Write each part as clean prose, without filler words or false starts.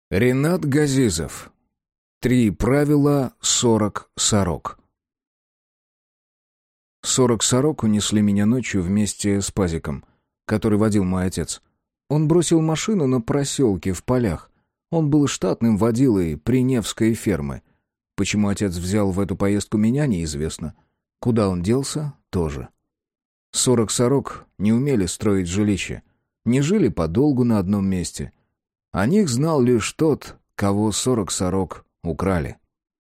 Ренат Газизов. 3 правила 40 сорок. 40 сорок унесли меня ночью вместе с пазиком, который водил мой отец. Он бросил машину на проселке в полях. Он был штатным водилой Приневской фермы. Почему отец взял в эту поездку меня, неизвестно. Куда он делся, тоже. 40 сорок не умели строить жилище. Не жили подолгу на одном месте. О них знал лишь тот, кого 40 сорок украли.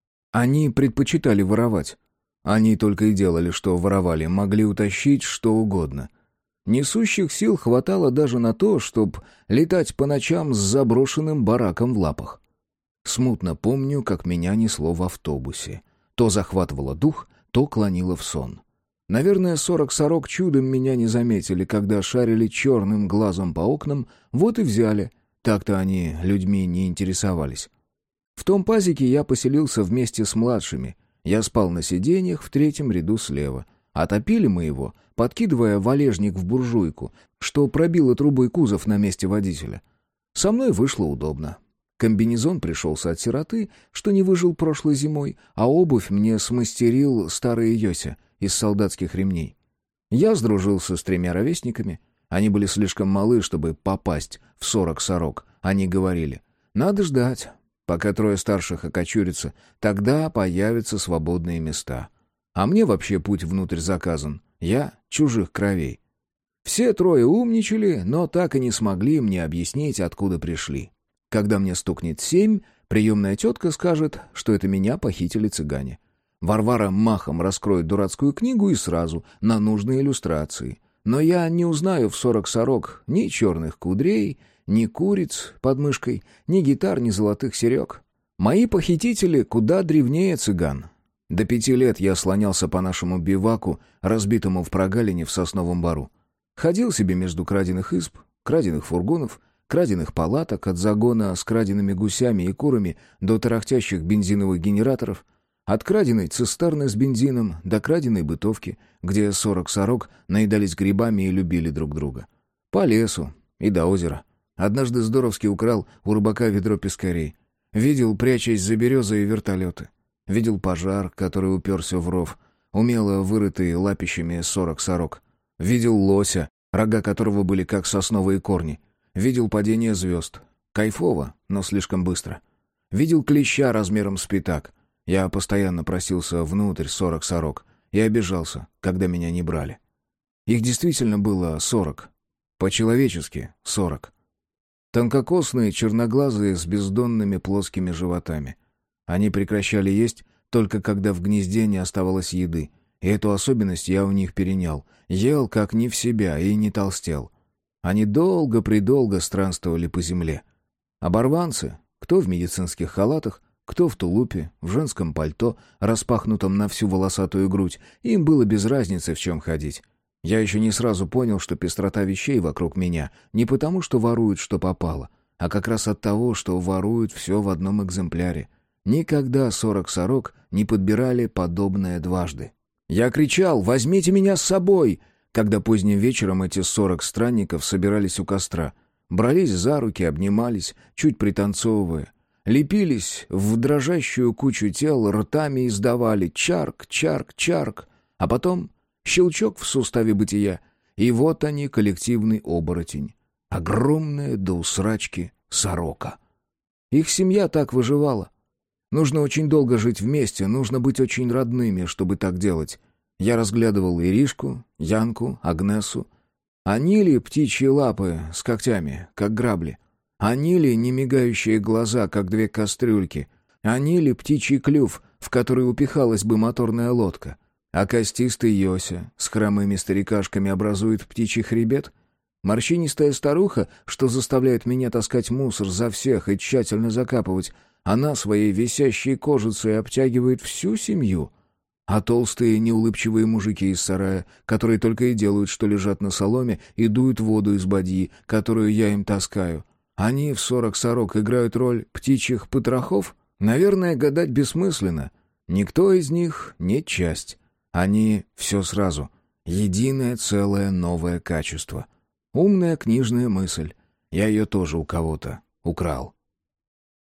Они предпочитали воровать. Они только и делали, что воровали, могли утащить что угодно. Несущих сил хватало даже на то, чтобы летать по ночам с заброшенным бараком в лапах. Смутно помню, как меня несло в автобусе. То захватывало дух, то клонило в сон. Наверное, 40 сорок чудом меня не заметили, когда шарили черным глазом по окнам, вот и взяли. Так-то они людьми не интересовались. В том пазике я поселился вместе с младшими. Я спал на сиденьях в 3-м ряду слева. А топили мы его, подкидывая валежник в буржуйку, что пробило трубой кузов на месте водителя. Со мной вышло удобно. Комбинезон пришелся от сироты, что не выжил прошлой зимой, а обувь мне смастерил старый Йося из солдатских ремней. Я сдружился с 3 ровесниками. Они были слишком малы, чтобы попасть в 40 сорок. Они говорили: «Надо ждать, пока 3 старших окочурятся, тогда появятся свободные места». А мне вообще путь внутрь заказан. Я чужих кровей. Все 3 умничали, но так и не смогли мне объяснить, откуда пришли. Когда мне стукнет 7, приемная тетка скажет, что это меня похитили цыгане. Варвара махом раскроет дурацкую книгу и сразу на нужные иллюстрации. Но я не узнаю в 40 сорок ни черных кудрей, ни куриц под мышкой, ни гитар, ни золотых серег. Мои похитители куда древнее цыган. До 5 лет я слонялся по нашему биваку, разбитому в прогалине в сосновом бору. Ходил себе между краденых изб, краденых фургонов, краденых палаток, от загона с краденными гусями и курами до тарахтящих бензиновых генераторов, от краденой цистерны с бензином до краденой бытовки, где 40 сорок наедались грибами и любили друг друга. По лесу и до озера. Однажды здоровски украл у рыбака ведро пескарей. Видел, прячась за березой, вертолеты. Видел пожар, который уперся в ров, умело вырытый лапищами 40 сорок. Видел лося, рога которого были как сосновые корни. Видел падение звезд. Кайфово, но слишком быстро. Видел клеща размером с пятак. Я постоянно просился внутрь 40 сорок и обижался, когда меня не брали. Их действительно было 40. По-человечески 40. Тонкокосные, черноглазые, с бездонными плоскими животами. Они прекращали есть только когда в гнезде не оставалось еды, и эту особенность я у них перенял. Ел как не в себя и не толстел. Они долго-предолго странствовали по земле. Оборванцы, кто в медицинских халатах, кто в тулупе, в женском пальто, распахнутом на всю волосатую грудь, им было без разницы, в чем ходить. Я еще не сразу понял, что пестрота вещей вокруг меня не потому, что воруют, что попало, а как раз от того, что воруют все в одном экземпляре. Никогда 40 сорок не подбирали подобное дважды. Я кричал: «Возьмите меня с собой!» Когда поздним вечером эти 40 странников собирались у костра, брались за руки, обнимались, чуть пританцовывая, лепились в дрожащую кучу тел, ртами издавали «чарк, чарк, чарк», а потом щелчок в суставе бытия, и вот они, коллективный оборотень, огромная до усрачки сорока. Их семья так выживала. Нужно очень долго жить вместе, нужно быть очень родными, чтобы так делать. Я разглядывал Иришку, Янку, Агнесу. Они ли птичьи лапы с когтями, как грабли? Они ли немигающие глаза, как 2 кастрюльки? Они ли птичий клюв, в который упихалась бы моторная лодка? А костистый Йося с хромыми старикашками образует птичий хребет? Морщинистая старуха, что заставляет меня таскать мусор за всех и тщательно закапывать, она своей висящей кожицей обтягивает всю семью. А толстые неулыбчивые мужики из сарая, которые только и делают, что лежат на соломе и дуют воду из бадьи, которую я им таскаю. Они в 40 сорок играют роль птичьих потрохов? Наверное, гадать бессмысленно. Никто из них не часть. Они все сразу. Единое целое новое качество. Умная книжная мысль. Я ее тоже у кого-то украл.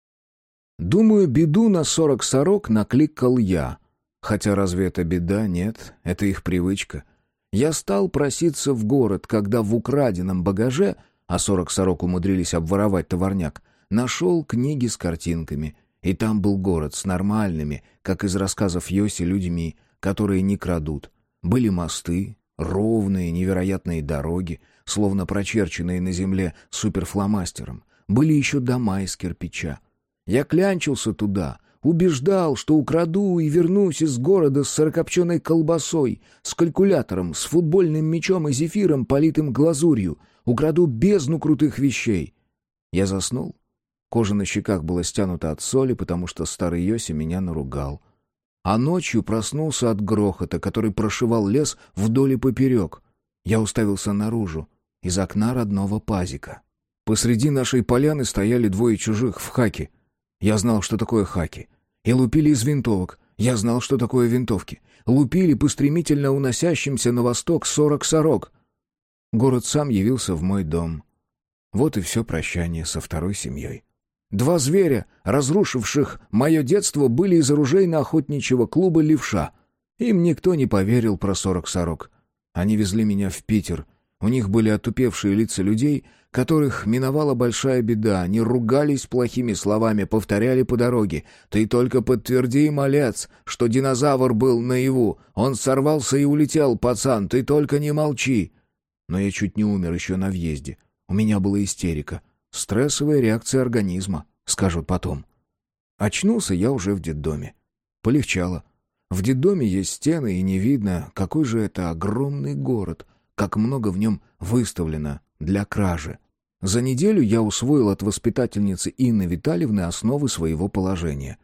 Думаю, беду на 40 сорок накликал я. Хотя разве это беда? Нет, это их привычка. Я стал проситься в город, когда в украденном багаже, а 40 сорок умудрились обворовать товарняк, нашел книги с картинками. И там был город с нормальными, как из рассказов Йоси, людьми, которые не крадут. Были мосты, ровные, невероятные дороги, словно прочерченные на земле суперфломастером. Были еще дома из кирпича. Я клянчился туда, убеждал, что украду и вернусь из города с сырокопченой колбасой, с калькулятором, с футбольным мячом и зефиром, политым глазурью. Украду бездну крутых вещей. Я заснул. Кожа на щеках была стянута от соли, потому что старый Йоси меня наругал. А ночью проснулся от грохота, который прошивал лес вдоль и поперек. Я уставился наружу, из окна родного пазика. Посреди нашей поляны стояли двое чужих в хаке. Я знал, что такое хаки. И лупили из винтовок. Я знал, что такое винтовки. Лупили по стремительно уносящимся на восток 40 сорок. Город сам явился в мой дом. Вот и все прощание со второй семьей. Два зверя, разрушивших мое детство, были из оружейно-охотничьего клуба «Левша». Им никто не поверил про 40 сорок. Они везли меня в Питер. У них были отупевшие лица людей, которых миновала большая беда. Они ругались плохими словами, повторяли по дороге: «Ты только подтверди, малец, что динозавр был наяву. Он сорвался и улетел, пацан, ты только не молчи». Но я чуть не умер еще на въезде. У меня была истерика. Стрессовая реакция организма, скажут потом. Очнулся я уже в детдоме. Полегчало. В детдоме есть стены, и не видно, какой же это огромный город, как много в нем выставлено для кражи. За неделю я усвоил от воспитательницы Инны Витальевны основы своего положения.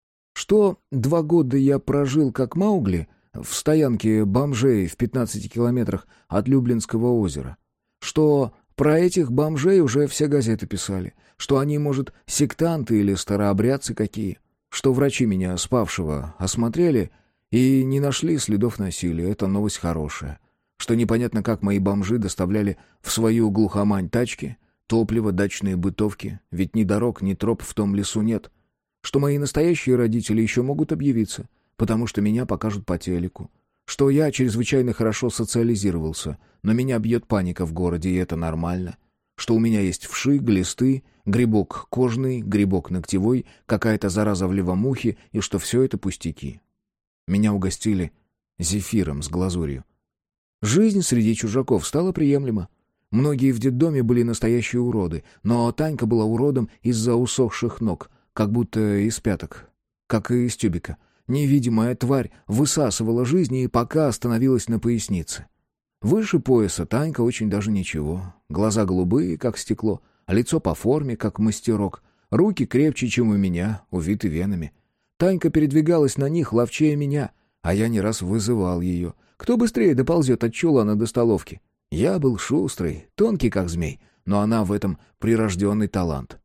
Что 2 года я прожил как Маугли в стоянке бомжей в 15 километрах от Люблинского озера. Что про этих бомжей уже все газеты писали. Что они, может, сектанты или старообрядцы какие. Что врачи меня, спавшего, осмотрели и не нашли следов насилия. Это новость хорошая. Что непонятно, как мои бомжи доставляли в свою глухомань тачки, топливо, дачные бытовки, ведь ни дорог, ни троп в том лесу нет. Что мои настоящие родители еще могут объявиться, потому что меня покажут по телеку. Что я чрезвычайно хорошо социализировался, но меня бьет паника в городе, и это нормально. Что у меня есть вши, глисты, грибок кожный, грибок ногтевой, какая-то зараза в левомухе, и что все это пустяки. Меня угостили зефиром с глазурью. Жизнь среди чужаков стала приемлема. Многие в детдоме были настоящие уроды, но Танька была уродом из-за усохших ног, как будто из пяток, как и из тюбика. Невидимая тварь высасывала жизнь и пока остановилась на пояснице. Выше пояса Танька очень даже ничего. Глаза голубые, как стекло, лицо по форме, как мастерок, руки крепче, чем у меня, увиты венами. Танька передвигалась на них ловчее меня, а я не раз вызывал ее. Кто быстрее доползет от чулана до столовки? Я был шустрый, тонкий, как змей, но она в этом прирожденный талант.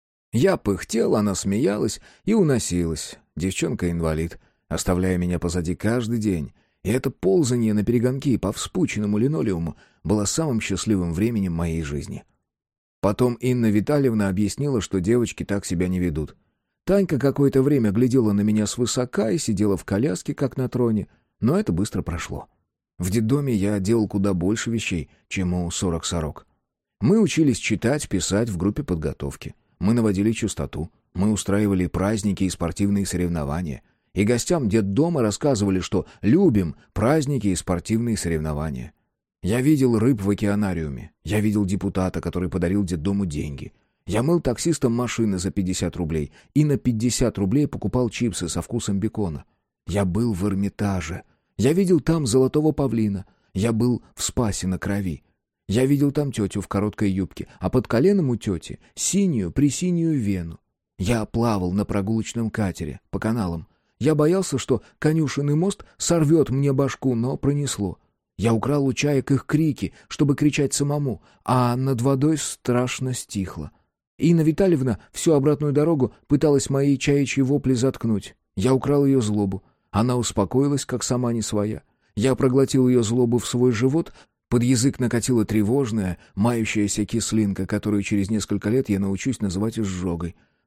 Я пыхтел, она смеялась и уносилась. Девчонка-инвалид, оставляя меня позади каждый день. И это ползанье на перегонки по вспученному линолеуму было самым счастливым временем моей жизни. Потом Инна Витальевна объяснила, что девочки так себя не ведут. Танька какое-то время глядела на меня свысока и сидела в коляске, как на троне, но это быстро прошло. В детдоме я делал куда больше вещей, чем у 40 сорок. Мы учились читать, писать в группе подготовки. Мы наводили чистоту. Мы устраивали праздники и спортивные соревнования. И гостям детдома рассказывали, что любим праздники и спортивные соревнования. Я видел рыб в океанариуме. Я видел депутата, который подарил детдому деньги. Я мыл таксистам машины за 50 рублей и на 50 рублей покупал чипсы со вкусом бекона. Я был в Эрмитаже. Я видел там золотого павлина. Я был в Спасе на Крови. Я видел там тетю в короткой юбке, а под коленом у тети синюю-пресинюю вену. Я плавал на прогулочном катере по каналам. Я боялся, что конюшенный мост сорвет мне башку, но пронесло. Я украл у чаек их крики, чтобы кричать самому, а над водой страшно стихло. Инна Витальевна всю обратную дорогу пыталась мои чаячьи вопли заткнуть. Я украл ее злобу. Она успокоилась, как сама не своя. Я проглотил ее злобу в свой живот. Под язык накатила тревожная, мающаяся кислинка, которую через несколько лет я научусь называть изжогой.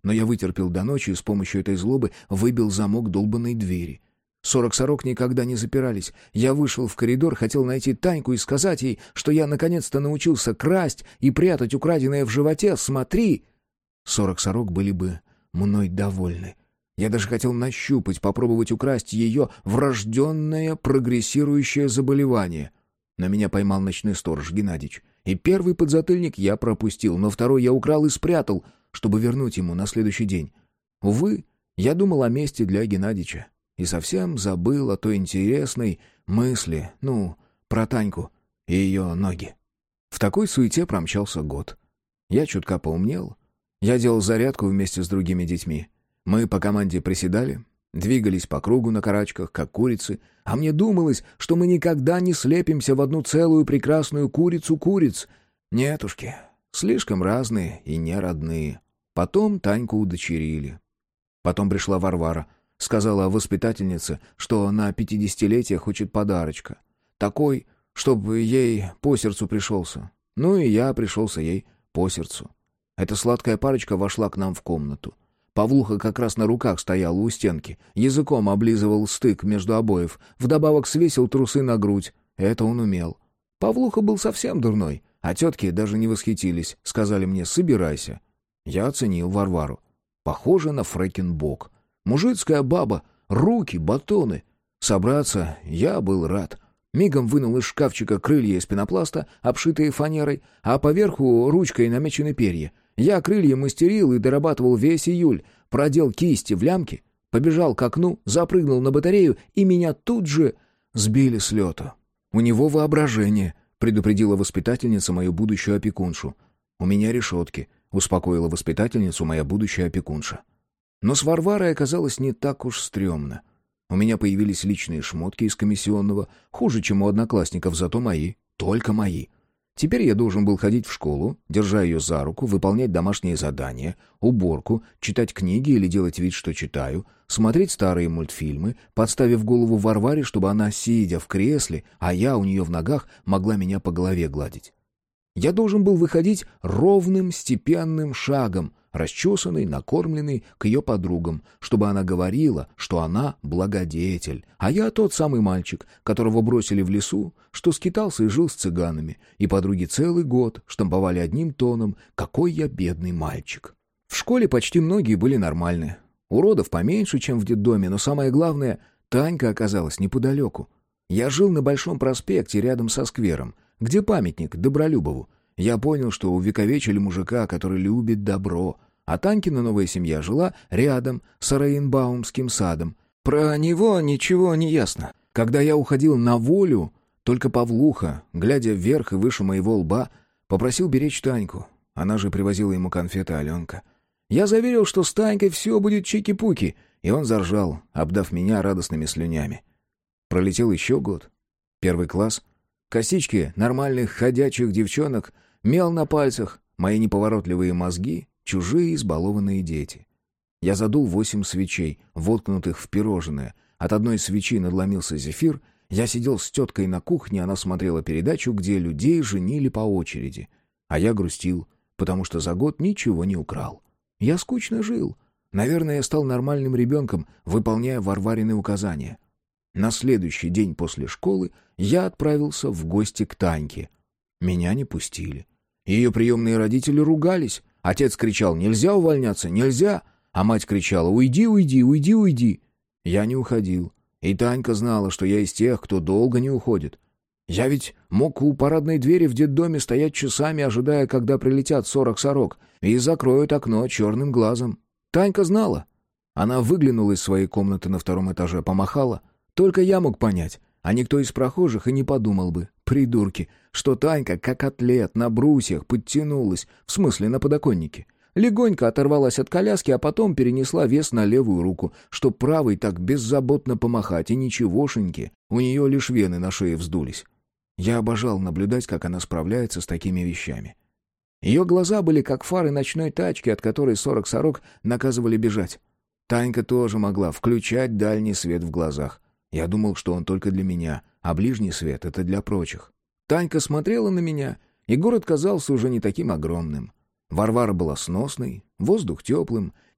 Но я вытерпел до ночи и с помощью этой злобы выбил замок долбанной двери. 40 сорок никогда не запирались. Я вышел в коридор, хотел найти Таньку и сказать ей, что я наконец-то научился красть и прятать украденное в животе. Смотри! 40 сорок были бы мной довольны. Я даже хотел нащупать, попробовать украсть ее врожденное прогрессирующее заболевание. Но меня поймал ночной сторож Геннадьич. И первый подзатыльник я пропустил, но второй я украл и спрятал, чтобы вернуть ему на следующий день. Увы, я думал о мести для Геннадьича. И совсем забыл о той интересной мысли, про Таньку и ее ноги. В такой суете промчался год. Я чутка поумнел. Я делал зарядку вместе с другими детьми. Мы по команде приседали, двигались по кругу на карачках, как курицы, а мне думалось, что мы никогда не слепимся в одну целую прекрасную курицу-куриц. Нетушки, слишком разные и неродные. Потом Таньку удочерили. Потом пришла Варвара. Сказала воспитательнице, что на 50-летие хочет подарочка. Такой, чтобы ей по сердцу пришелся. Ну и я пришелся ей по сердцу. Эта сладкая парочка вошла к нам в комнату. Павлуха как раз на руках стоял у стенки, языком облизывал стык между обоев, вдобавок свесил трусы на грудь. Это он умел. Павлуха был совсем дурной, а тетки даже не восхитились, сказали мне «собирайся». Я оценил Варвару. Похоже на фрэкинбок. Мужицкая баба, руки, батоны. Собраться я был рад. Мигом вынул из шкафчика крылья из пенопласта, обшитые фанерой, а поверху ручкой намечены перья. Я крылья мастерил и дорабатывал весь июль, продел кисти в лямки, побежал к окну, запрыгнул на батарею, и меня тут же сбили с лета. «У него воображение», — предупредила воспитательница мою будущую опекуншу. «У меня решетки», — успокоила воспитательницу моя будущая опекунша. Но с Варварой оказалось не так уж стрёмно. У меня появились личные шмотки из комиссионного, хуже, чем у одноклассников, зато мои, только мои. Теперь я должен был ходить в школу, держа ее за руку, выполнять домашние задания, уборку, читать книги или делать вид, что читаю, смотреть старые мультфильмы, подставив голову Варваре, чтобы она, сидя в кресле, а я у нее в ногах, могла меня по голове гладить. Я должен был выходить ровным, степенным шагом, расчесанный, накормленный, к ее подругам, чтобы она говорила, что она благодетель, а я тот самый мальчик, которого бросили в лесу, что скитался и жил с цыганами, и подруги целый год штамповали одним тоном «какой я бедный мальчик». В школе почти многие были нормальны. Уродов поменьше, чем в детдоме, но самое главное, Танька оказалась неподалеку. Я жил на Большом проспекте рядом со сквером, где памятник Добролюбову. Я понял, что увековечили мужика, который любит добро, а Танькина новая семья жила рядом с Раинбаумским садом. Про него ничего не ясно. Когда я уходил на волю, только Павлуха, глядя вверх и выше моего лба, попросил беречь Таньку. Она же привозила ему конфеты Аленка. Я заверил, что с Танькой все будет чики-пуки, и он заржал, обдав меня радостными слюнями. Пролетел еще год. 1 класс. Косички нормальных ходячих девчонок, мел на пальцах, мои неповоротливые мозги, чужие избалованные дети. Я задул 8 свечей, воткнутых в пирожное. От одной свечи надломился зефир. Я сидел с теткой на кухне, она смотрела передачу, где людей женили по очереди. А я грустил, потому что за год ничего не украл. Я скучно жил. Наверное, я стал нормальным ребенком, выполняя Варварины указания. На следующий день после школы я отправился в гости к Таньке. Меня не пустили. Ее приемные родители ругались. Отец кричал «Нельзя увольняться, нельзя!» А мать кричала «Уйди, уйди, уйди, уйди!» Я не уходил. И Танька знала, что я из тех, кто долго не уходит. Я ведь мог у парадной двери в детдоме стоять часами, ожидая, когда прилетят 40 сорок, и закроют окно черным глазом. Танька знала. Она выглянула из своей комнаты на 2 этаже, помахала. Только я мог понять, а никто из прохожих и не подумал бы, придурки, что Танька, как атлет, на брусьях подтянулась, в смысле на подоконнике. Легонько оторвалась от коляски, а потом перенесла вес на левую руку, чтоб правой так беззаботно помахать, и ничегошеньки, у нее лишь вены на шее вздулись. Я обожал наблюдать, как она справляется с такими вещами. Ее глаза были как фары ночной тачки, от которой 40 сорок наказывали бежать. Танька тоже могла включать дальний свет в глазах. Я думал, что он только для меня, а ближний свет — это для прочих. Танька смотрела на меня, и город казался уже не таким огромным. Варвара была сносной, воздух теплым,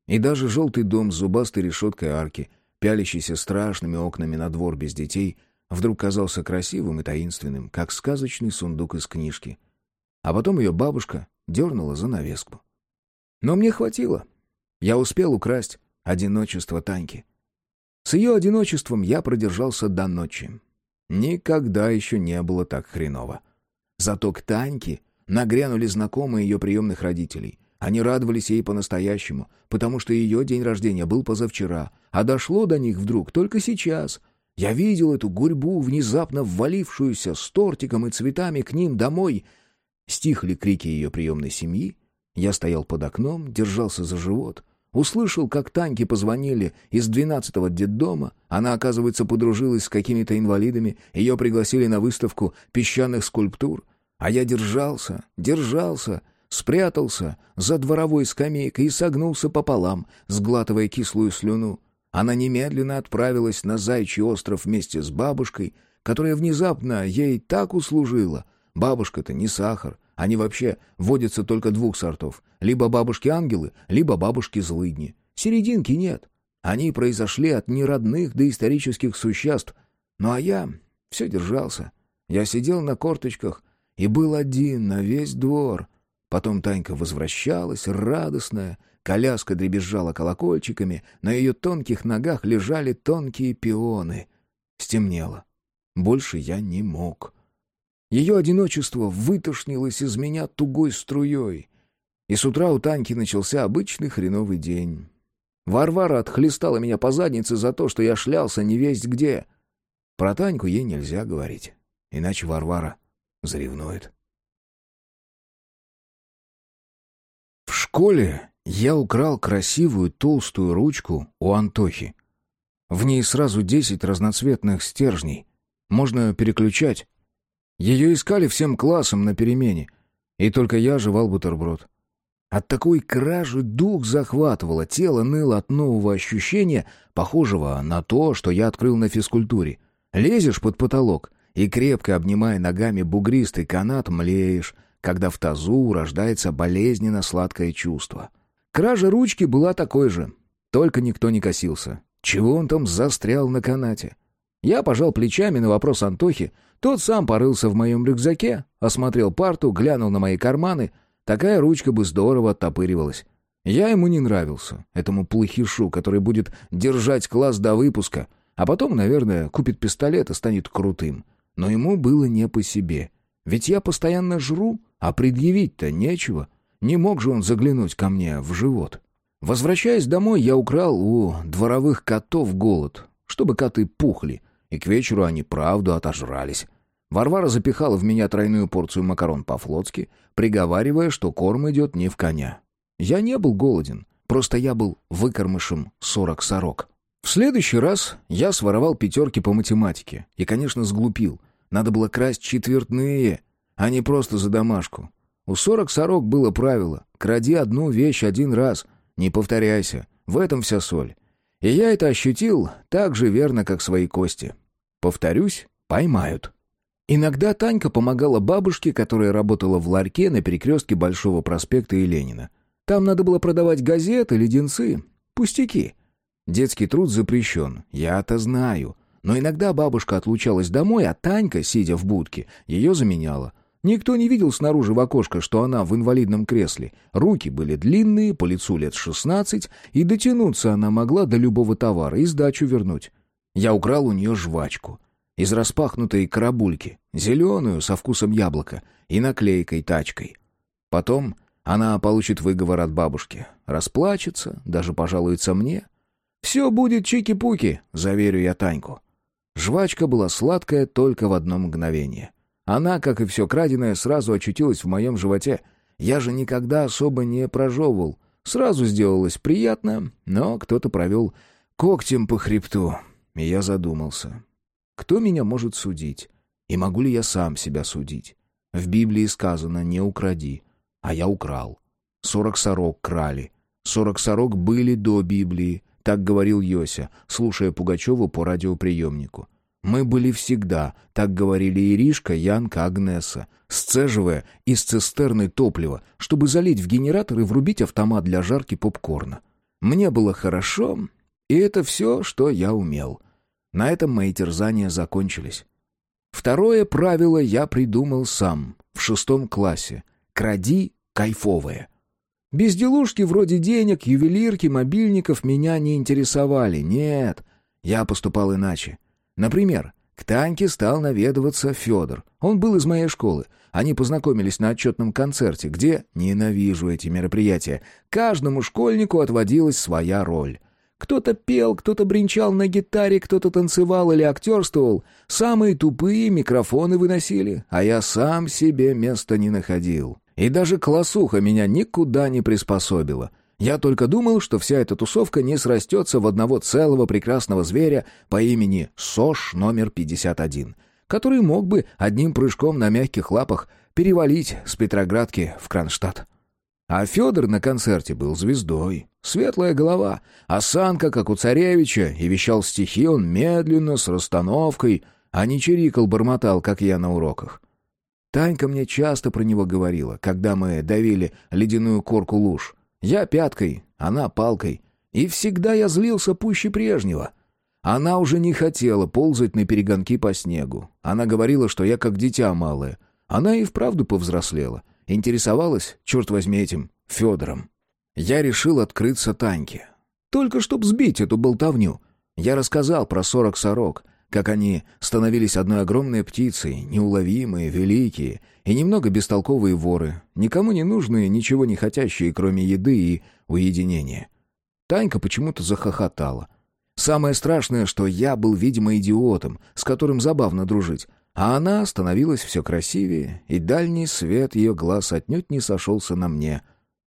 И даже желтый дом с зубастой решеткой арки, пялящийся страшными окнами на двор без детей, вдруг казался красивым и таинственным, как сказочный сундук из книжки. А потом ее бабушка дернула занавеску. Но мне хватило. Я успел украсть одиночество Таньки. С ее одиночеством я продержался до ночи. Никогда еще не было так хреново. Зато к Таньке нагрянули знакомые ее приемных родителей. Они радовались ей по-настоящему, потому что ее день рождения был позавчера, а дошло до них вдруг только сейчас. Я видел эту гурьбу, внезапно ввалившуюся с тортиком и цветами к ним домой. Стихли крики ее приемной семьи. Я стоял под окном, держался за живот. Услышал, как Таньке позвонили из 12-го детдома. Она, оказывается, подружилась с какими-то инвалидами. Ее пригласили на выставку песчаных скульптур. А я держался, спрятался за дворовой скамейкой и согнулся пополам, сглатывая кислую слюну. Она немедленно отправилась на Заячий остров вместе с бабушкой, которая внезапно ей так услужила. Бабушка-то не сахар. Они вообще водятся только двух сортов. Либо бабушки-ангелы, либо бабушки-злыдни. Серединки нет. Они произошли от неродных доисторических существ. Ну а я все держался. Я сидел на корточках и был один на весь двор. Потом Танька возвращалась, радостная. Коляска дребезжала колокольчиками. На ее тонких ногах лежали тонкие пионы. Стемнело. Больше я не мог. Ее одиночество вытошнилось из меня тугой струей. И с утра у Таньки начался обычный хреновый день. Варвара отхлестала меня по заднице за то, что я шлялся невесть где. Про Таньку ей нельзя говорить, иначе Варвара заревнует. В школе я украл красивую толстую ручку у Антохи. В ней сразу 10 разноцветных стержней. Можно переключать. Ее искали всем классом на перемене, и только я жевал бутерброд. От такой кражи дух захватывало, тело ныло от нового ощущения, похожего на то, что я открыл на физкультуре. Лезешь под потолок и, крепко обнимая ногами бугристый канат, млеешь, когда в тазу рождается болезненно сладкое чувство. Кража ручки была такой же, только никто не косился. Чего он там застрял на канате? Я пожал плечами на вопрос Антохи. Тот сам порылся в моем рюкзаке, осмотрел парту, глянул на мои карманы. Такая ручка бы здорово оттопыривалась. Я ему не нравился, этому плохишу, который будет держать класс до выпуска, а потом, наверное, купит пистолет и станет крутым. Но ему было не по себе. Ведь я постоянно жру, а предъявить-то нечего. Не мог же он заглянуть ко мне в живот. Возвращаясь домой, я украл у дворовых котов голод, чтобы коты пухли. И к вечеру они правду отожрались. Варвара запихала в меня тройную порцию макарон по-флотски, приговаривая, что корм идет не в коня. Я не был голоден, просто я был выкормышем 40 сорок. В следующий раз я своровал 5 по математике и, конечно, сглупил. Надо было красть четвертные, а не просто за домашку. У 40 сорок было правило: кради одну вещь один раз, не повторяйся, в этом вся соль. И я это ощутил так же верно, как свои кости. Повторюсь, поймают. Иногда Танька помогала бабушке, которая работала в ларьке на перекрестке Большого проспекта и Ленина. Там надо было продавать газеты, леденцы, пустяки. Детский труд запрещен, я-то знаю. Но иногда бабушка отлучалась домой, а Танька, сидя в будке, ее заменяла. Никто не видел снаружи в окошко, что она в инвалидном кресле. Руки были длинные, по лицу лет 16, и дотянуться она могла до любого товара и сдачу вернуть. Я украл у нее жвачку из распахнутой карабульки, зеленую, со вкусом яблока, и наклейкой «Тачкой». Потом она получит выговор от бабушки, расплачется, даже пожалуется мне. «Все будет чики-пуки», — заверю я Таньку. Жвачка была сладкая только в одно мгновение. Она, как и все краденое, сразу очутилась в моем животе. Я же никогда особо не прожевывал. Сразу сделалось приятно, но кто-то провел когтем по хребту, и я задумался. Кто меня может судить? И могу ли я сам себя судить? В Библии сказано «не укради», а я украл. 40 сорок крали. 40 сорок были до Библии, так говорил Йося, слушая Пугачеву по радиоприемнику. Мы были всегда, так говорили Иришка, Янка, Агнеса, сцеживая из цистерны топливо, чтобы залить в генератор и врубить автомат для жарки попкорна. Мне было хорошо, и это все, что я умел. На этом мои терзания закончились. Второе правило я придумал сам, в 6 классе. Кради кайфовое. Безделушки вроде денег, ювелирки, мобильников меня не интересовали. Нет, я поступал иначе. Например, к Таньке стал наведываться Федор. Он был из моей школы. Они познакомились на отчетном концерте, где, ненавижу эти мероприятия, каждому школьнику отводилась своя роль. Кто-то пел, кто-то бренчал на гитаре, кто-то танцевал или актерствовал. Самые тупые микрофоны выносили, а я сам себе места не находил. И даже классуха меня никуда не приспособила. Я только думал, что вся эта тусовка не срастется в одного целого прекрасного зверя по имени СОЖ номер 51, который мог бы одним прыжком на мягких лапах перевалить с Петроградки в Кронштадт. А Федор на концерте был звездой. Светлая голова, осанка, как у царевича, и вещал стихи он медленно, с расстановкой, а не чирикал-бормотал, как я на уроках. Танька мне часто про него говорила, когда мы давили ледяную корку луж. Я пяткой, она палкой. И всегда я злился пуще прежнего. Она уже не хотела ползать на перегонки по снегу. Она говорила, что я как дитя малое. Она и вправду повзрослела. Интересовалась, черт возьми, этим Федором. Я решил открыться Таньке. Только чтоб сбить эту болтовню. Я рассказал про 40 сорок, как они становились одной огромной птицей, неуловимые, великие и немного бестолковые воры, никому не нужные, ничего не хотящие, кроме еды и уединения. Танька почему-то захохотала. Самое страшное, что я был, видимо, идиотом, с которым забавно дружить, а она становилась все красивее, и дальний свет ее глаз отнюдь не сошелся на мне.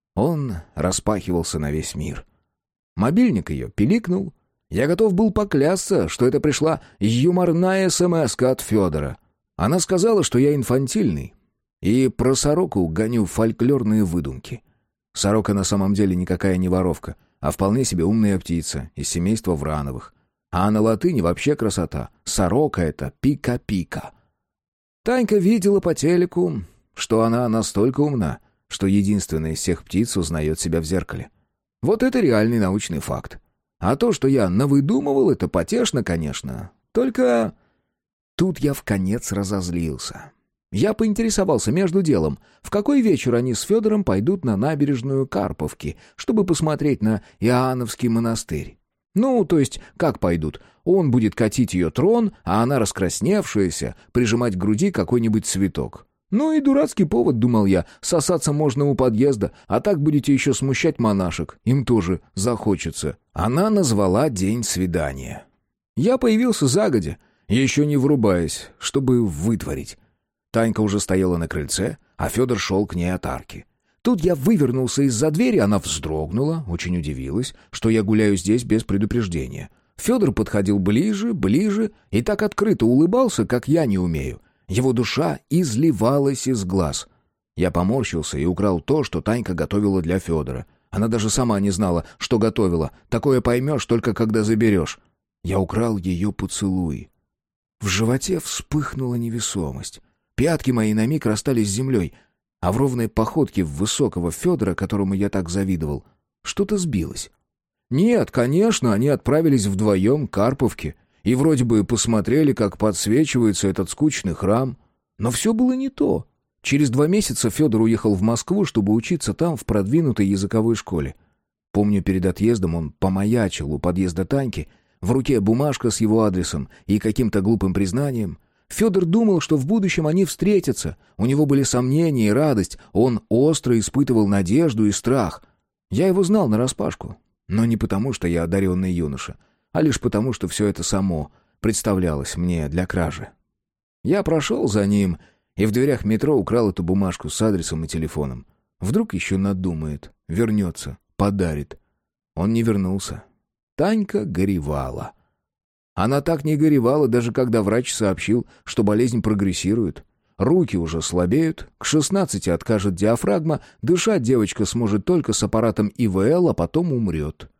Он распахивался на весь мир. Мобильник ее пиликнул. Я готов был поклясться, что это пришла юморная смс-ка от Федора. Она сказала, что я инфантильный, и про сороку гоню фольклорные выдумки. Сорока на самом деле никакая не воровка, а вполне себе умная птица из семейства Врановых. А на латыни вообще красота. Сорока — это пика-пика. Танька видела по телеку, что она настолько умна, что единственная из всех птиц узнает себя в зеркале. Вот это реальный научный факт. А то, что я навыдумывал, это потешно, конечно. Только тут я вконец разозлился. Я поинтересовался между делом, в какой вечер они с Федором пойдут на набережную Карповки, чтобы посмотреть на Иоанновский монастырь. Ну, то есть, как пойдут? Он будет катить ее трон, а она, раскрасневшаяся, прижимать к груди какой-нибудь цветок. Ну и дурацкий повод, думал я, сосаться можно у подъезда, а так будете еще смущать монашек, им тоже захочется. Она назвала день свидания. Я появился загодя, еще не врубаясь, чтобы вытворить. Танька уже стояла на крыльце, а Федор шел к ней от арки. Тут я вывернулся из-за двери, она вздрогнула, очень удивилась, что я гуляю здесь без предупреждения. Федор подходил ближе, ближе и так открыто улыбался, как я не умею. Его душа изливалась из глаз. Я поморщился и украл то, что Танька готовила для Федора. Она даже сама не знала, что готовила. Такое поймешь только когда заберешь. Я украл ее поцелуй. В животе вспыхнула невесомость. Пятки мои на миг расстались с землей, а в ровной походке высокого Федора, которому я так завидовал, что-то сбилось. Нет, конечно, они отправились вдвоем к Карповке и вроде бы посмотрели, как подсвечивается этот скучный храм. Но все было не то. Через 2 месяца Федор уехал в Москву, чтобы учиться там в продвинутой языковой школе. Помню, перед отъездом он помаячил у подъезда Таньки, в руке бумажка с его адресом и каким-то глупым признанием. Федор думал, что в будущем они встретятся. У него были сомнения и радость. Он остро испытывал надежду и страх. Я его знал нараспашку. Но не потому, что я одаренный юноша, а лишь потому, что все это само представлялось мне для кражи. Я прошел за ним и в дверях метро украл эту бумажку с адресом и телефоном. Вдруг еще надумает, вернется, подарит. Он не вернулся. Танька горевала. Она так не горевала, даже когда врач сообщил, что болезнь прогрессирует. Руки уже слабеют, к 16 откажет диафрагма, дышать девочка сможет только с аппаратом ИВЛ, а потом умрет.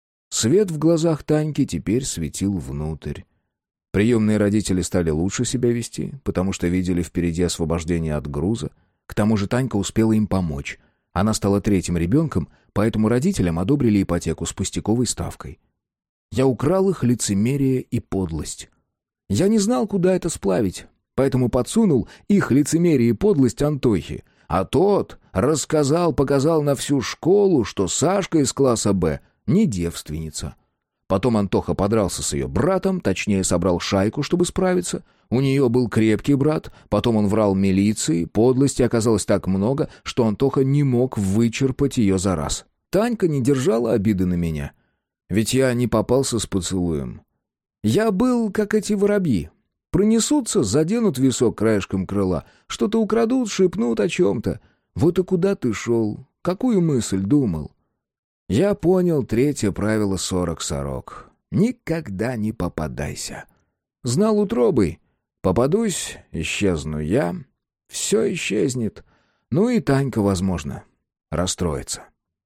Свет в глазах Таньки теперь светил внутрь. Приемные родители стали лучше себя вести, потому что видели впереди освобождение от груза. К тому же Танька успела им помочь. Она стала третьим ребенком, поэтому родителям одобрили ипотеку с пустяковой ставкой. Я украл их лицемерие и подлость. Я не знал, куда это сплавить, поэтому подсунул их лицемерие и подлость Антохе, а тот показал на всю школу, что Сашка из класса «Б» не девственница. Потом Антоха подрался с ее братом, точнее собрал шайку, чтобы справиться. У нее был крепкий брат, потом он врал милиции, подлости оказалось так много, что Антоха не мог вычерпать ее за раз. Танька не держала обиды на меня, ведь я не попался с поцелуем. Я был, как эти воробьи. Пронесутся, заденут висок краешком крыла, что-то украдут, шепнут о чем-то. Вот и куда ты шел, какую мысль думал? Я понял третье правило 40 сорок. Никогда не попадайся. Знал утробой. Попадусь, исчезну я. Все исчезнет. Ну и Танька, возможно, расстроится.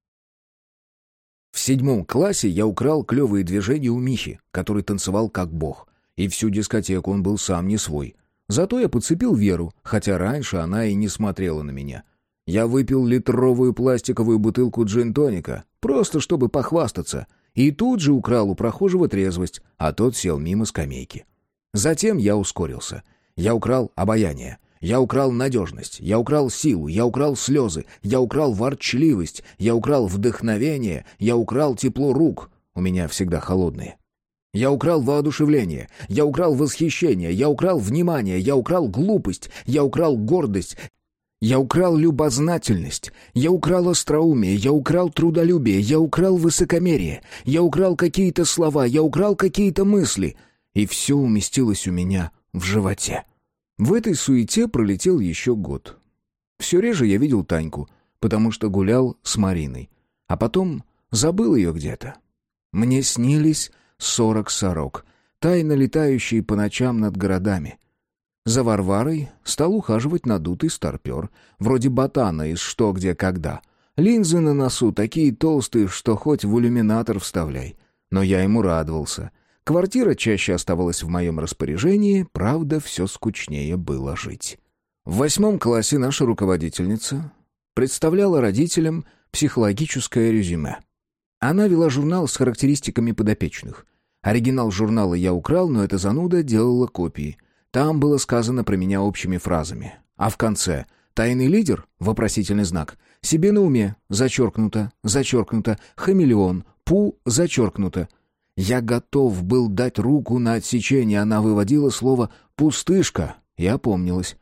В 7 классе я украл клевые движения у Михи, который танцевал как бог. И всю дискотеку он был сам не свой. Зато я подцепил Веру, хотя раньше она и не смотрела на меня. Я выпил литровую пластиковую бутылку джин-тоника, просто чтобы похвастаться, и тут же украл у прохожего трезвость, а тот сел мимо скамейки. Затем я ускорился. Я украл обаяние, я украл надежность, я украл силу, я украл слезы, я украл ворчливость, я украл вдохновение, я украл тепло рук, у меня всегда холодные. Я украл воодушевление, я украл восхищение, я украл внимание, я украл глупость, я украл гордость, я украл любознательность, я украл остроумие, я украл трудолюбие, я украл высокомерие, я украл какие-то слова, я украл какие-то мысли, и все уместилось у меня в животе. В этой суете пролетел еще год. Все реже я видел Таньку, потому что гулял с Мариной, а потом забыл ее где-то. Мне снились 40 сорок, тайно летающие по ночам над городами. За Варварой стал ухаживать надутый старпер, вроде ботана из «Что, где, когда». Линзы на носу такие толстые, что хоть в иллюминатор вставляй. Но я ему радовался. Квартира чаще оставалась в моем распоряжении, правда, все скучнее было жить. В 8 классе наша руководительница представляла родителям психологическое резюме. Она вела журнал с характеристиками подопечных. Оригинал журнала я украл, но эта зануда делала копии. Там было сказано про меня общими фразами. А в конце «Тайный лидер?» — вопросительный знак. «Себе на уме?» — зачеркнуто, зачеркнуто. «Хамелеон?» — «Пу?» — зачеркнуто. Я готов был дать руку на отсечение. Она выводила слово «пустышка». Я опомнилась.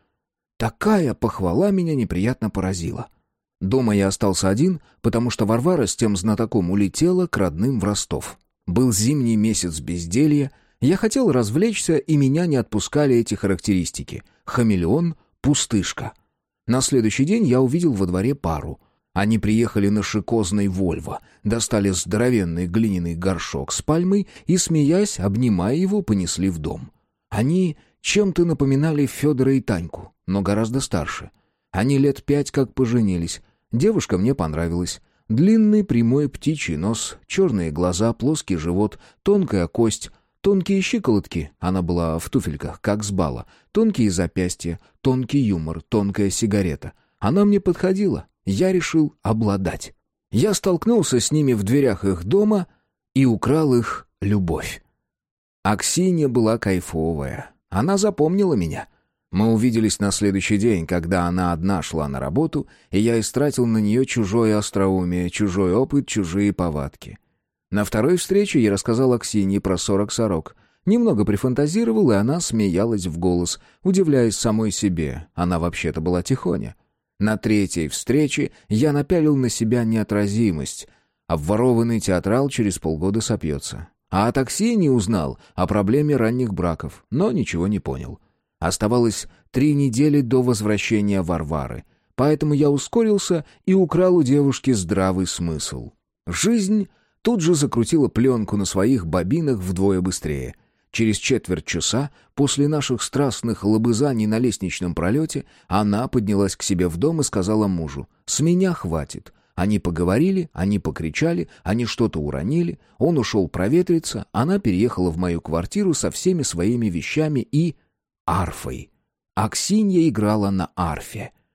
Такая похвала меня неприятно поразила. Дома я остался один, потому что Варвара с тем знатоком улетела к родным в Ростов. Был зимний месяц безделья. Я хотел развлечься, и меня не отпускали эти характеристики. Хамелеон, пустышка. На следующий день я увидел во дворе пару. Они приехали на шикозной «Вольво», достали здоровенный глиняный горшок с пальмой и, смеясь, обнимая его, понесли в дом. Они чем-то напоминали Федора и Таньку, но гораздо старше. Они лет 5 как поженились. Девушка мне понравилась. Длинный прямой птичий нос, черные глаза, плоский живот, тонкая кость, тонкие щиколотки, она была в туфельках, как с бала, тонкие запястья, тонкий юмор, тонкая сигарета. Она мне подходила, я решил обладать. Я столкнулся с ними в дверях их дома и украл их любовь. Аксинья была кайфовая, она запомнила меня. Мы увиделись на следующий день, когда она одна шла на работу, и я истратил на нее чужое остроумие, чужой опыт, чужие повадки. На второй встрече я рассказал Аксинье про 40 сорок. Немного прифантазировал, и она смеялась в голос, удивляясь самой себе. Она вообще-то была тихоня. На третьей встрече я напялил на себя неотразимость. Обворованный театрал через полгода сопьется. А от Аксиньи узнал о проблеме ранних браков, но ничего не понял. Оставалось 3 недели до возвращения Варвары, поэтому я ускорился и украл у девушки здравый смысл. Жизнь тут же закрутила пленку на своих бобинах вдвое быстрее. Через четверть часа после наших страстных лобызаний на лестничном пролете она поднялась к себе в дом и сказала мужу: «С меня хватит». Они поговорили, они покричали, они что-то уронили, он ушел проветриться, она переехала в мою квартиру со всеми своими вещами и... арфой. Аксинья играла на арфе.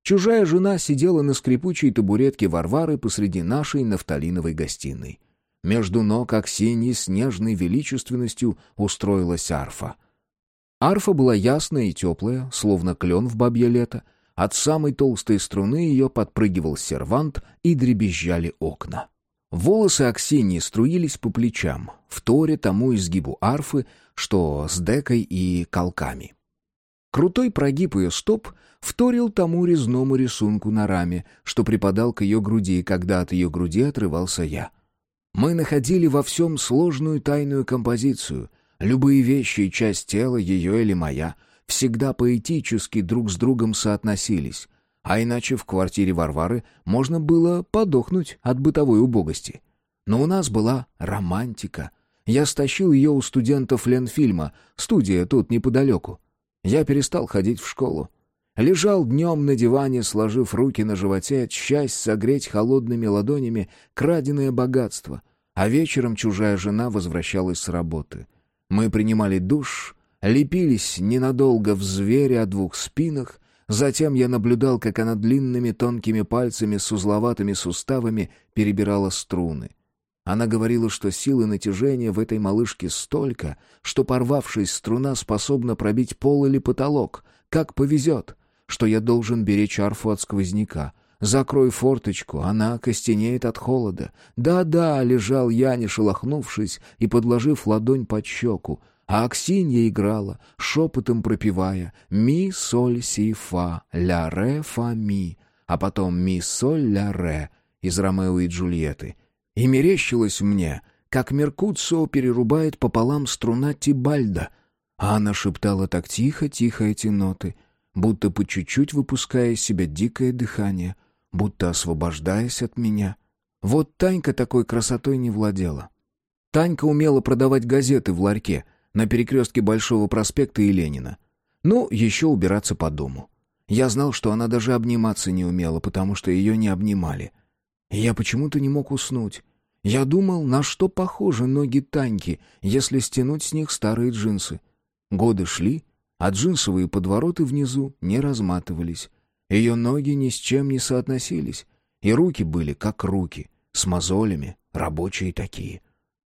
Чужая жена сидела на скрипучей табуретке Варвары посреди нашей нафталиновой гостиной. Между ног Аксиньи с нежной величественностью устроилась арфа. Арфа была ясная и теплая, словно клен в бабье лето. От самой толстой струны ее подпрыгивал сервант, и дребезжали окна. Волосы Аксиньи струились по плечам, вторя тому изгибу арфы, что с декой и колками. Крутой прогиб ее стоп вторил тому резному рисунку на раме, что припадал к ее груди, когда от ее груди отрывался я. Мы находили во всем сложную тайную композицию. Любые вещи и часть тела, ее или моя, всегда поэтически друг с другом соотносились, а иначе в квартире Варвары можно было подохнуть от бытовой убогости. Но у нас была романтика. Я стащил ее у студентов Ленфильма, студия тут неподалеку. Я перестал ходить в школу. Лежал днем на диване, сложив руки на животе, часть согреть холодными ладонями краденое богатство, а вечером чужая жена возвращалась с работы. Мы принимали душ, лепились ненадолго в зверя о двух спинах, затем я наблюдал, как она длинными тонкими пальцами с узловатыми суставами перебирала струны. Она говорила, что силы натяжения в этой малышке столько, что, порвавшись, струна способна пробить пол или потолок, как повезет, что я должен беречь арфу от сквозняка. Закрой форточку, она окостенеет от холода. Да-да, лежал я, не шелохнувшись, и подложив ладонь под щеку, а Аксинья играла, шепотом пропевая «ми, соль, си, фа, ля, ре, фа, ми», а потом «ми, соль, ля, ре» из «Ромео и Джульетты». И мерещилось мне, как Меркуцио перерубает пополам струна Тибальда, а она шептала так тихо-тихо эти ноты, будто по чуть-чуть выпуская из себя дикое дыхание, будто освобождаясь от меня. Вот Танька такой красотой не владела. Танька умела продавать газеты в ларьке на перекрестке Большого проспекта и Ленина. Ну, еще убираться по дому. Я знал, что она даже обниматься не умела, потому что ее не обнимали. И я почему-то не мог уснуть. Я думал, на что похожи ноги Таньки, если стянуть с них старые джинсы. Годы шли, а джинсовые подвороты внизу не разматывались. Ее ноги ни с чем не соотносились, и руки были как руки, с мозолями, рабочие такие.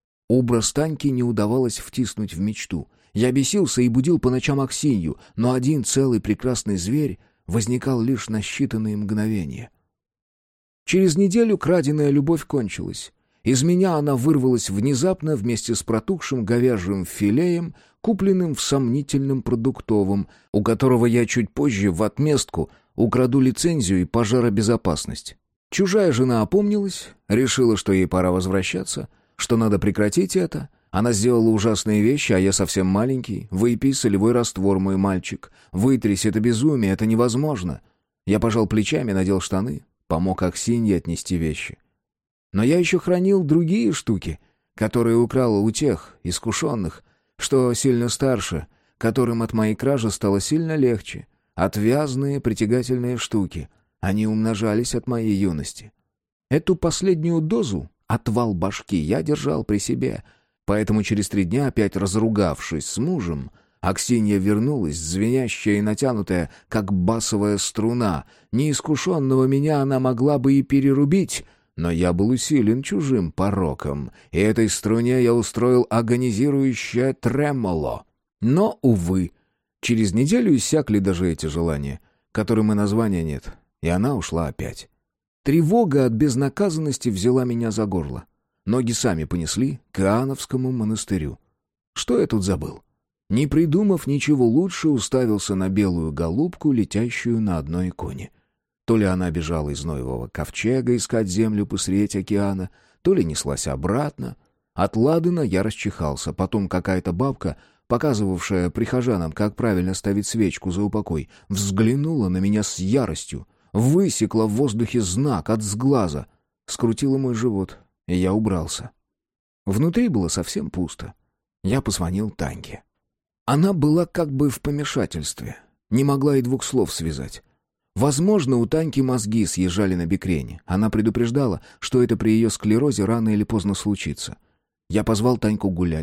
Образ Таньки не удавалось втиснуть в мечту. Я бесился и будил по ночам Аксинью, но один целый прекрасный зверь возникал лишь на считанные мгновения. Через неделю краденая любовь кончилась. Из меня она вырвалась внезапно вместе с протухшим говяжьим филеем, купленным в сомнительном продуктовом, у которого я чуть позже в отместку украду лицензию и пожаробезопасность. Чужая жена опомнилась, решила, что ей пора возвращаться, что надо прекратить это. Она сделала ужасные вещи, а я совсем маленький. Выпей солевой раствор, мой мальчик. Вытрись, это безумие, это невозможно. Я пожал плечами, надел штаны, помог Аксинье отнести вещи. Но я еще хранил другие штуки, которые украл у тех, искушенных, что сильно старше, которым от моей кражи стало сильно легче. Отвязные, притягательные штуки. Они умножались от моей юности. Эту последнюю дозу, отвал башки, я держал при себе. Поэтому через 3 дня, опять разругавшись с мужем, Аксинья вернулась, звенящая и натянутая, как басовая струна. Неискушенного меня она могла бы и перерубить, но я был усилен чужим пороком, и этой струне я устроил агонизирующее тремоло. Но, увы, через неделю иссякли даже эти желания, которым и названия нет, и она ушла опять. Тревога от безнаказанности взяла меня за горло. Ноги сами понесли к Иоанновскому монастырю. Что я тут забыл? Не придумав ничего лучше, уставился на белую голубку, летящую на одной иконе. То ли она бежала из Ноевого ковчега искать землю посредь океана, то ли неслась обратно. От ладана я расчихался, потом какая-то бабка, показывавшая прихожанам, как правильно ставить свечку за упокой, взглянула на меня с яростью, высекла в воздухе знак от сглаза, скрутила мой живот, и я убрался. Внутри было совсем пусто. Я позвонил Таньке. Она была как бы в помешательстве, не могла и 2 слов связать. Возможно, у Таньки мозги съезжали на бекрень. Она предупреждала, что это при ее склерозе рано или поздно случится. Я позвал Таньку гулять.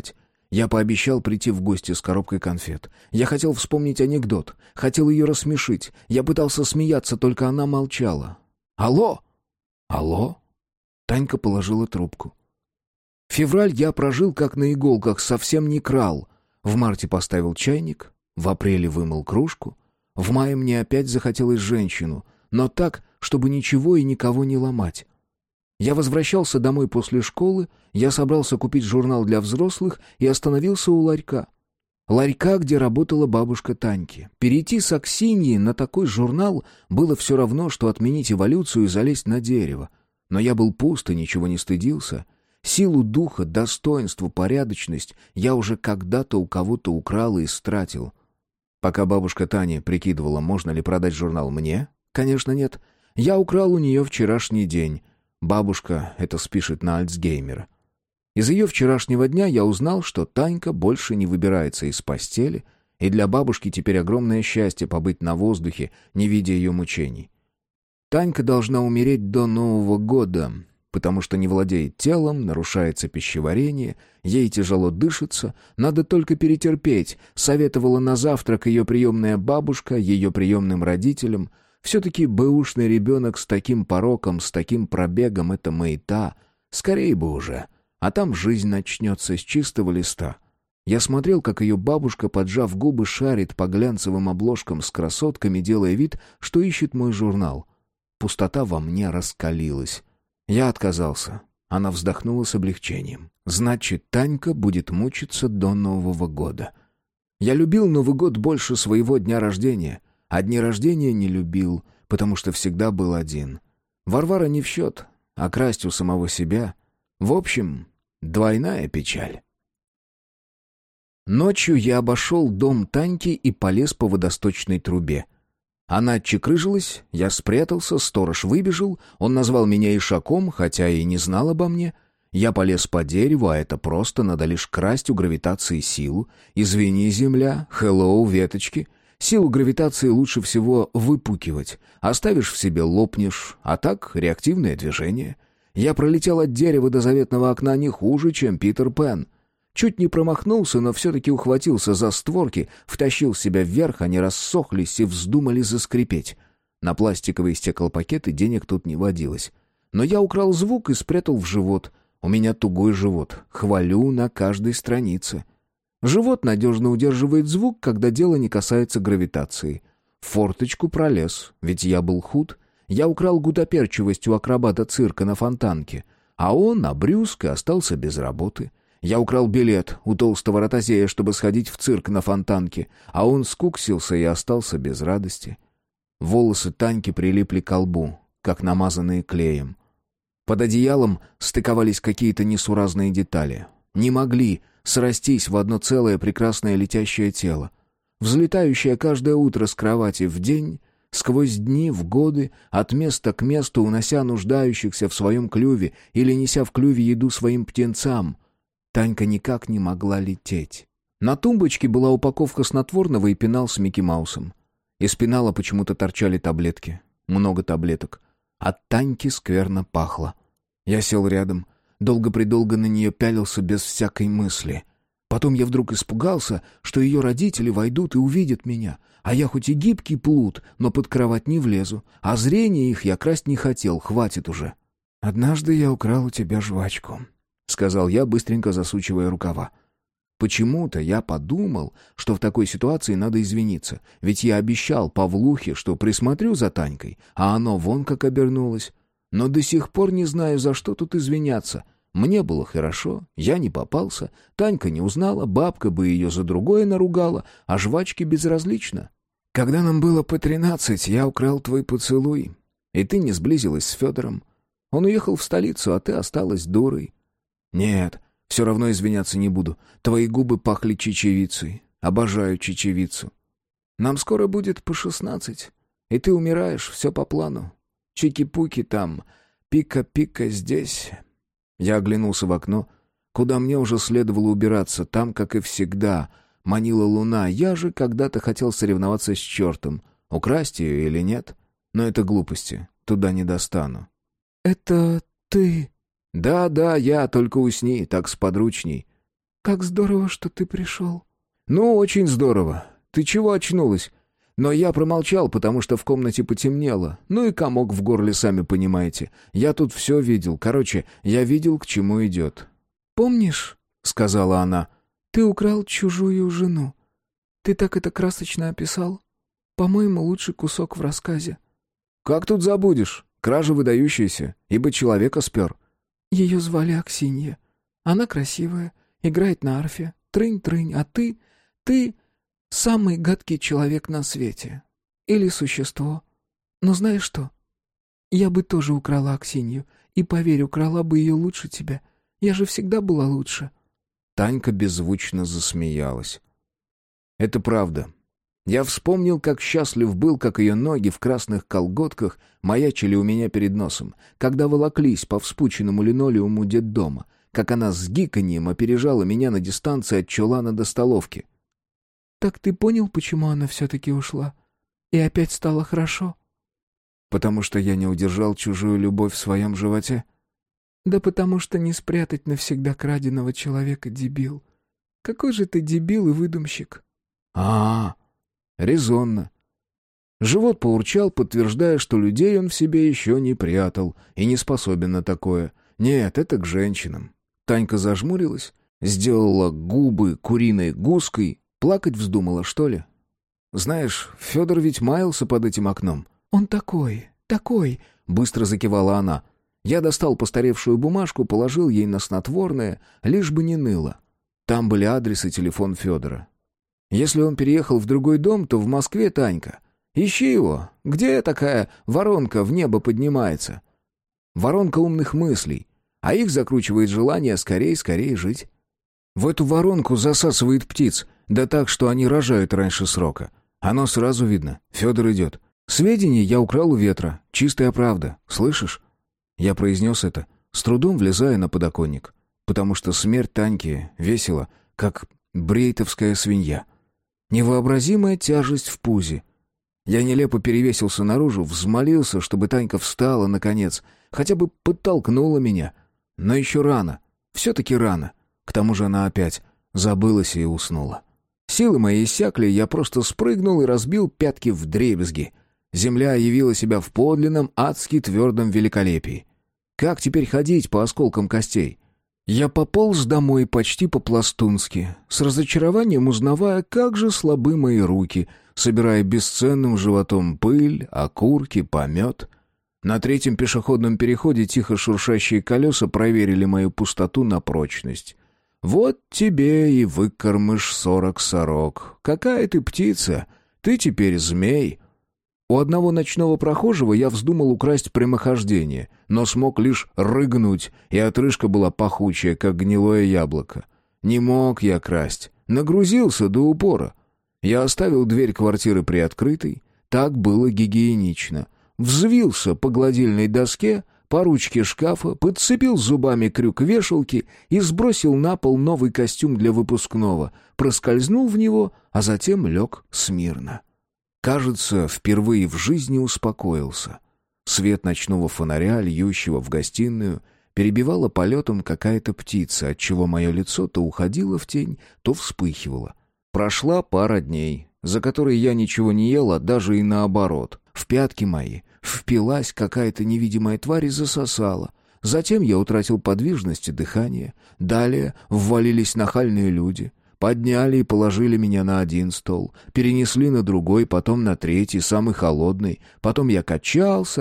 Я пообещал прийти в гости с коробкой конфет. Я хотел вспомнить анекдот, хотел ее рассмешить. Я пытался смеяться, только она молчала. «Алло!» «Алло?» Танька положила трубку. Февраль я прожил как на иголках, совсем не крал. В марте поставил чайник, в апреле вымыл кружку. В мае мне опять захотелось женщину, но так, чтобы ничего и никого не ломать. Я возвращался домой после школы, я собрался купить журнал для взрослых и остановился у ларька. Ларька, где работала бабушка Таньки. Перейти с Аксиньи на такой журнал было все равно, что отменить эволюцию и залезть на дерево. Но я был пуст и ничего не стыдился. Силу духа, достоинство, порядочность я уже когда-то у кого-то украл и истратил. Пока бабушка Таня прикидывала, можно ли продать журнал мне, конечно, нет. Я украл у нее вчерашний день. Бабушка это спишет на Альцгеймера. Из ее вчерашнего дня я узнал, что Танька больше не выбирается из постели, и для бабушки теперь огромное счастье побыть на воздухе, не видя ее мучений. Танька должна умереть до Нового года, потому что не владеет телом, нарушается пищеварение, ей тяжело дышится, надо только перетерпеть, советовала на завтрак ее приемная бабушка, ее приемным родителям. Все-таки бэушный ребенок с таким пороком, с таким пробегом — это маята. Скорее бы уже. А там жизнь начнется с чистого листа. Я смотрел, как ее бабушка, поджав губы, шарит по глянцевым обложкам с красотками, делая вид, что ищет мой журнал. Пустота во мне раскалилась. Я отказался. Она вздохнула с облегчением. Значит, Танька будет мучиться до Нового года. Я любил Новый год больше своего дня рождения. А дни рождения не любил, потому что всегда был один. Варвара не в счет, а красть у самого себя. В общем, двойная печаль. Ночью я обошел дом Таньки и полез по водосточной трубе. Она отчекрыжилась, я спрятался, сторож выбежал, он назвал меня ишаком, хотя и не знал обо мне. Я полез по дереву, а это просто, надо лишь красть у гравитации силу. Извини, земля, хеллоу, веточки. Силу гравитации лучше всего выпукивать. Оставишь в себе — лопнешь, а так реактивное движение. Я пролетел от дерева до заветного окна не хуже, чем Питер Пен. Чуть не промахнулся, но все-таки ухватился за створки, втащил себя вверх, они рассохлись и вздумали заскрипеть. На пластиковые стеклопакеты денег тут не водилось. Но я украл звук и спрятал в живот. У меня тугой живот, хвалю на каждой странице. Живот надежно удерживает звук, когда дело не касается гравитации. В форточку пролез, ведь я был худ. Я украл гутоперчивость у акробата цирка на Фонтанке, а он, обрюзг, и остался без работы. Я украл билет у толстого ротозея, чтобы сходить в цирк на Фонтанке, а он скуксился и остался без радости. Волосы Таньки прилипли к лбу, как намазанные клеем. Под одеялом стыковались какие-то несуразные детали. Не могли срастись в одно целое прекрасное летящее тело, взлетающее каждое утро с кровати в день, сквозь дни, в годы, от места к месту, унося нуждающихся в своем клюве или неся в клюве еду своим птенцам. Танька никак не могла лететь. На тумбочке была упаковка снотворного и пенал с Микки Маусом. Из пенала почему-то торчали таблетки. Много таблеток. От Таньки скверно пахло. Я сел рядом. Долго-предолго на нее пялился без всякой мысли. Потом я вдруг испугался, что ее родители войдут и увидят меня. А я хоть и гибкий плут, но под кровать не влезу. А зрение их я красть не хотел, хватит уже. «Однажды я украл у тебя жвачку», — сказал я, быстренько засучивая рукава. Почему-то я подумал, что в такой ситуации надо извиниться. Ведь я обещал Павлухе, что присмотрю за Танькой, а оно вон как обернулось. Но до сих пор не знаю, за что тут извиняться. Мне было хорошо, я не попался, Танька не узнала, бабка бы ее за другое наругала, а жвачке безразлично. Когда нам было по 13, я украл твой поцелуй, и ты не сблизилась с Федором. Он уехал в столицу, а ты осталась дурой. Нет, все равно извиняться не буду. Твои губы пахли чечевицей. Обожаю чечевицу. Нам скоро будет по 16, и ты умираешь, все по плану. Чики-пуки там, пика-пика здесь. Я оглянулся в окно, куда мне уже следовало убираться. Там, как и всегда, манила луна. Я же когда-то хотел соревноваться с чертом. Украсть ее или нет? Но это глупости. Туда не достану. «Это ты?» «Да, я, только усни, так сподручней». «Как здорово, что ты пришел». «Ну, очень здорово. Ты чего очнулась?» Но я промолчал, потому что в комнате потемнело. Ну и комок в горле, сами понимаете. Я тут все видел. Короче, я видел, к чему идет. «Помнишь, — сказала она, — ты украл чужую жену? Ты так это красочно описал. По-моему, лучший кусок в рассказе». «Как тут забудешь? Кража выдающаяся, ибо человека спер». «Ее звали Аксинья. Она красивая, играет на арфе. Трынь-трынь, а ты самый гадкий человек на свете. Или существо. Но знаешь что? Я бы тоже украла Аксинью. И, поверь, украла бы ее лучше тебя. Я же всегда была лучше». Танька беззвучно засмеялась. «Это правда. Я вспомнил, как счастлив был, как ее ноги в красных колготках маячили у меня перед носом, когда волоклись по вспученному линолеуму детдома, как она с гиканьем опережала меня на дистанции от чулана до столовки». «Так ты понял, почему она все-таки ушла? И опять стало хорошо?» «Потому что я не удержал чужую любовь в своем животе?» «Да потому что не спрятать навсегда краденого человека, дебил. Какой же ты дебил и выдумщик!» «А-а-а! Резонно». Живот поурчал, подтверждая, что людей он в себе еще не прятал и не способен на такое. Нет, это к женщинам. Танька зажмурилась, сделала губы куриной гуской. Плакать вздумала, что ли? «Знаешь, Федор ведь маялся под этим окном». «Он такой, — быстро закивала она. Я достал постаревшую бумажку, положил ей на снотворное, лишь бы не ныло. Там были адрес и телефон Федора. Если он переехал в другой дом, то в Москве, Танька. Ищи его. Где такая воронка в небо поднимается? Воронка умных мыслей, а их закручивает желание скорее жить. В эту воронку засасывает птиц, да так, что они рожают раньше срока. Оно сразу видно. Федор идет. Сведения я украл у ветра. Чистая правда. Слышишь?» Я произнес это, с трудом влезая на подоконник, потому что смерть Таньки весила, как брейтовская свинья. Невообразимая тяжесть в пузе. Я нелепо перевесился наружу, взмолился, чтобы Танька встала, наконец, хотя бы подтолкнула меня. Но еще рано. Все-таки рано. К тому же она опять забылась и уснула. Силы мои иссякли, я просто спрыгнул и разбил пятки вдребезги. Земля явила себя в подлинном, адски твердом великолепии. Как теперь ходить по осколкам костей? Я пополз домой почти по-пластунски, с разочарованием узнавая, как же слабы мои руки, собирая бесценным животом пыль, окурки, помет. На третьем пешеходном переходе тихо шуршащие колеса проверили мою пустоту на прочность. «Вот тебе и выкормыш 40 сорок. Какая ты птица! Ты теперь змей!» У одного ночного прохожего я вздумал украсть прямохождение, но смог лишь рыгнуть, и отрыжка была пахучая, как гнилое яблоко. Не мог я красть, нагрузился до упора. Я оставил дверь квартиры приоткрытой, так было гигиенично. Взвился по гладильной доске, по ручке шкафа, подцепил зубами крюк вешалки и сбросил на пол новый костюм для выпускного, проскользнул в него, а затем лег смирно. Кажется, впервые в жизни успокоился. Свет ночного фонаря, льющего в гостиную, перебивала полетом какая-то птица, отчего мое лицо то уходило в тень, то вспыхивало. Прошла пара дней, за которые я ничего не ел, а даже и наоборот. В пятки мои впилась какая-то невидимая тварь и засосала. Затем я утратил подвижность и дыхание. Далее ввалились нахальные люди. Подняли и положили меня на один стол, перенесли на другой, потом на третий, самый холодный. Потом я качался,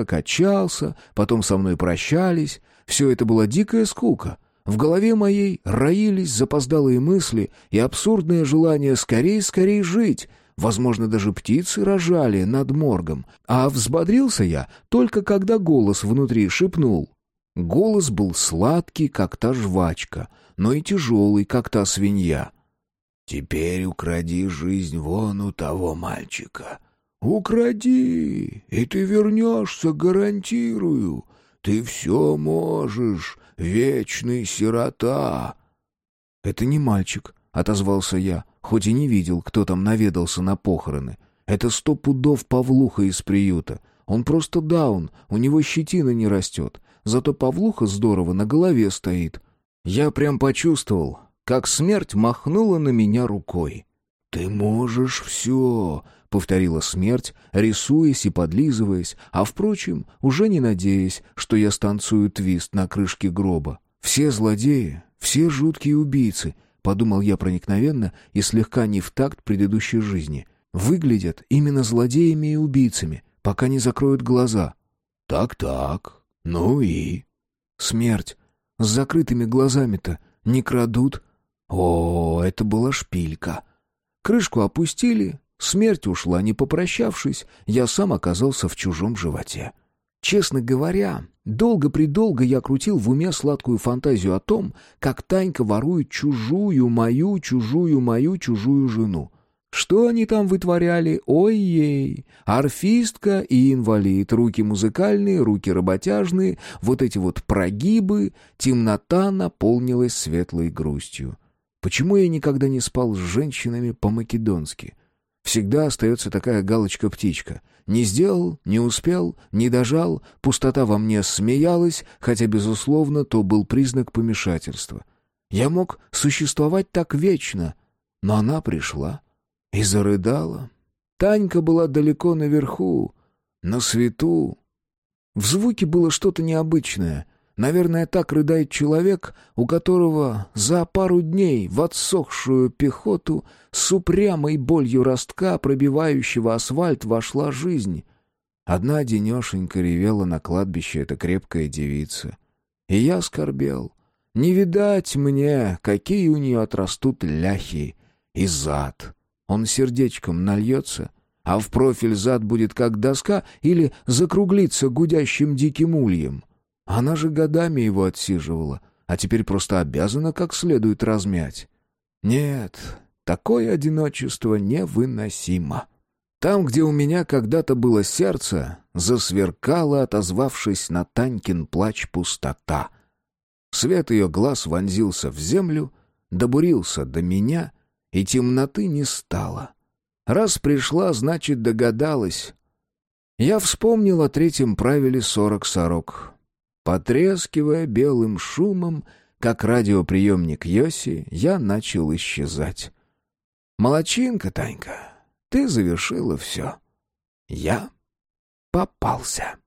потом со мной прощались. Все это была дикая скука. В голове моей роились запоздалые мысли и абсурдное желание скорей жить. Возможно, даже птицы рожали над моргом. А взбодрился я только когда голос внутри шепнул. Голос был сладкий, как та жвачка, но и тяжелый, как та свинья. «Теперь укради жизнь вон у того мальчика. Укради, и ты вернешься, гарантирую. Ты все можешь, вечный сирота». «Это не мальчик», — отозвался я, хоть и не видел, кто там наведался на похороны. «Это 100 пудов Павлуха из приюта. Он просто даун, у него щетина не растет. Зато Павлуха здорово на голове стоит». Я прям почувствовал, как смерть махнула на меня рукой. «Ты можешь все», — повторила смерть, рисуясь и подлизываясь, а, впрочем, уже не надеясь, что я станцую твист на крышке гроба. «Все злодеи, все жуткие убийцы», — подумал я проникновенно и слегка не в такт предыдущей жизни, «выглядят именно злодеями и убийцами, пока не закроют глаза». «Так, ну и...» «Смерть. С закрытыми глазами-то не крадут». О, это была шпилька. Крышку опустили, смерть ушла, не попрощавшись, я сам оказался в чужом животе. Честно говоря, долго-предолго я крутил в уме сладкую фантазию о том, как Танька ворует чужую мою жену. Что они там вытворяли? Ой-ей! Арфистка и инвалид, руки музыкальные, руки работяжные, вот эти вот прогибы, темнота наполнилась светлой грустью. Почему я никогда не спал с женщинами по-македонски? Всегда остается такая галочка-птичка. Не сделал, не успел, не дожал, пустота во мне смеялась, хотя, безусловно, то был признак помешательства. Я мог существовать так вечно, но она пришла и зарыдала. Танька была далеко наверху, на свету. В звуке было что-то необычное. Наверное, так рыдает человек, у которого за пару дней в отсохшую пехоту с упрямой болью ростка, пробивающего асфальт, вошла жизнь. Одна денешенька ревела на кладбище эта крепкая девица. И я скорбел. Не видать мне, какие у нее отрастут ляхи и зад. Он сердечком нальется, а в профиль зад будет как доска или закруглится гудящим диким ульем. Она же годами его отсиживала, а теперь просто обязана как следует размять. Нет, такое одиночество невыносимо. Там, где у меня когда-то было сердце, засверкало, отозвавшись на Танькин плач, пустота. Свет ее глаз вонзился в землю, добурился до меня, и темноты не стало. Раз пришла, значит, догадалась. Я вспомнил о третьем правиле 40 сорок. Потрескивая белым шумом, как радиоприемник Йоси, я начал исчезать. Молодчинка, Танька, ты завершила все. Я попался.